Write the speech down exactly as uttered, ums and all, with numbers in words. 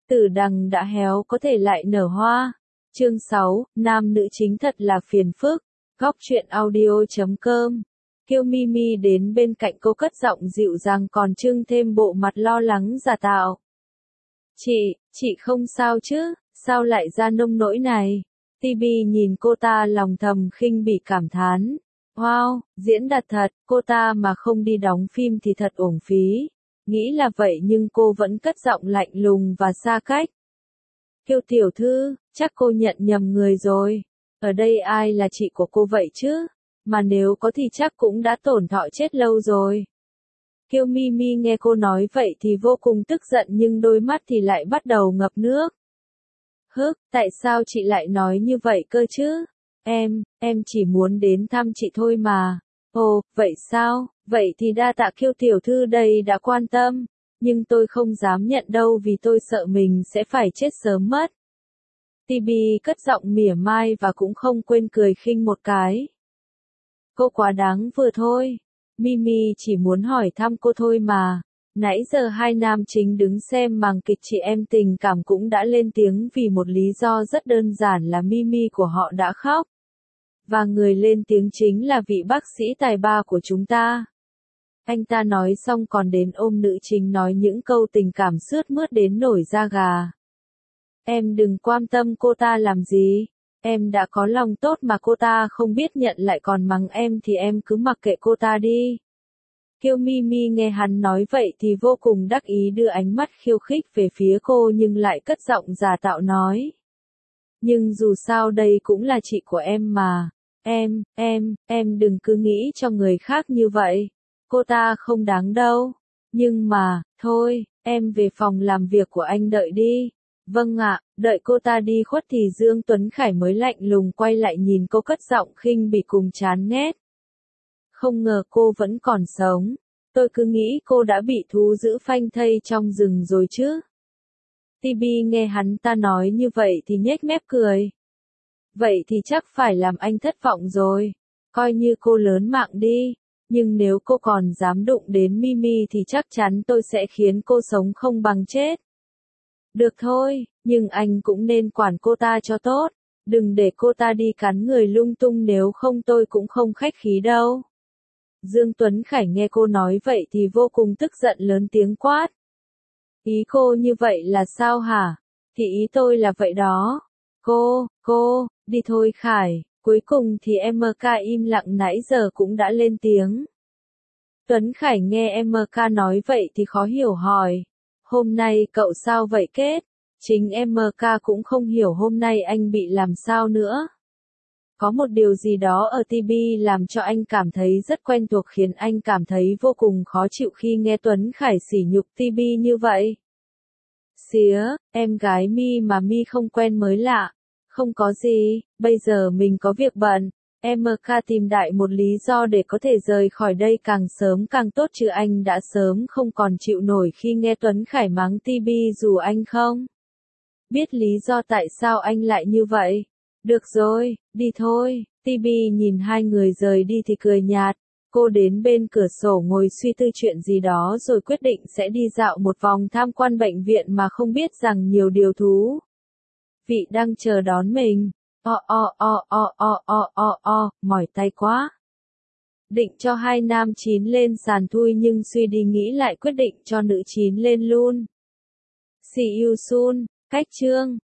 Tử đằng đã héo có thể lại nở hoa. Chương sáu, nam nữ chính thật là phiền phức. Góc truyện audio chấm com. Kiều Mimi đến bên cạnh cô cất giọng dịu dàng còn trưng thêm bộ mặt lo lắng giả tạo. Chị, chị không sao chứ, sao lại ra nông nỗi này? Tibi nhìn cô ta lòng thầm khinh bỉ cảm thán. Wow, diễn đạt thật, cô ta mà không đi đóng phim thì thật uổng phí. Nghĩ là vậy nhưng cô vẫn cất giọng lạnh lùng và xa cách. Kiều tiểu thư, chắc cô nhận nhầm người rồi. Ở đây ai là chị của cô vậy chứ? Mà nếu có thì chắc cũng đã tổn thọ chết lâu rồi. Kiều Mimi nghe cô nói vậy thì vô cùng tức giận nhưng đôi mắt thì lại bắt đầu ngập nước. Hức, tại sao chị lại nói như vậy cơ chứ? Em, em chỉ muốn đến thăm chị thôi mà. Ồ, vậy sao? Vậy thì đa tạ Kiều tiểu thư đây đã quan tâm. Nhưng tôi không dám nhận đâu vì tôi sợ mình sẽ phải chết sớm mất. Tibi cất giọng mỉa mai và cũng không quên cười khinh một cái. Cô quá đáng vừa thôi. Mimi chỉ muốn hỏi thăm cô thôi mà. Nãy giờ hai nam chính đứng xem màn kịch chị em tình cảm cũng đã lên tiếng vì một lý do rất đơn giản là Mimi của họ đã khóc. Và người lên tiếng chính là vị bác sĩ tài ba của chúng ta. Anh ta nói xong còn đến ôm nữ chính nói những câu tình cảm sướt mướt đến nổi da gà. Em đừng quan tâm cô ta làm gì. Em đã có lòng tốt mà cô ta không biết nhận lại còn mắng em thì em cứ mặc kệ cô ta đi. Kiều Mimi nghe hắn nói vậy thì vô cùng đắc ý đưa ánh mắt khiêu khích về phía cô nhưng lại cất giọng giả tạo nói. Nhưng dù sao đây cũng là chị của em mà. Em, em, em đừng cứ nghĩ cho người khác như vậy. Cô ta không đáng đâu. Nhưng mà, thôi, em về phòng làm việc của anh đợi đi. Vâng ạ, đợi cô ta đi khuất thì Dương Tuấn Khải mới lạnh lùng quay lại nhìn cô cất giọng khinh bỉ cùng chán ghét. Không ngờ cô vẫn còn sống. Tôi cứ nghĩ cô đã bị thú dữ phanh thây trong rừng rồi chứ. Tibi nghe hắn ta nói như vậy thì nhếch mép cười. Vậy thì chắc phải làm anh thất vọng rồi. Coi như cô lớn mạng đi. Nhưng nếu cô còn dám đụng đến Mimi thì chắc chắn tôi sẽ khiến cô sống không bằng chết. Được thôi, nhưng anh cũng nên quản cô ta cho tốt. Đừng để cô ta đi cắn người lung tung nếu không tôi cũng không khách khí đâu. Dương Tuấn Khải nghe cô nói vậy thì vô cùng tức giận lớn tiếng quát. Ý cô như vậy là sao hả? Thì ý tôi là vậy đó. Cô, cô, đi thôi Khải. Cuối cùng thì em ca im lặng nãy giờ cũng đã lên tiếng. Tuấn Khải nghe em ca nói vậy thì khó hiểu hỏi. Hôm nay cậu sao vậy kết? Chính em ca cũng không hiểu hôm nay anh bị làm sao nữa. Có một điều gì đó ở Tibi làm cho anh cảm thấy rất quen thuộc khiến anh cảm thấy vô cùng khó chịu khi nghe Tuấn Khải sỉ nhục Tibi như vậy. Xía, em gái Mi mà Mi không quen mới lạ. Không có gì, bây giờ mình có việc bận. Em ca tìm đại một lý do để có thể rời khỏi đây càng sớm càng tốt chứ anh đã sớm không còn chịu nổi khi nghe Tuấn Khải mắng Tibi dù anh không biết lý do tại sao anh lại như vậy. Được rồi, đi thôi. Tibi nhìn hai người rời đi thì cười nhạt. Cô đến bên cửa sổ ngồi suy tư chuyện gì đó rồi quyết định sẽ đi dạo một vòng tham quan bệnh viện mà không biết rằng nhiều điều thú vị đang chờ đón mình. O o o o o o o o, mỏi tay quá. Định cho hai nam chín lên sàn thui nhưng suy đi nghĩ lại quyết định cho nữ chín lên luôn. See you soon, cách chương.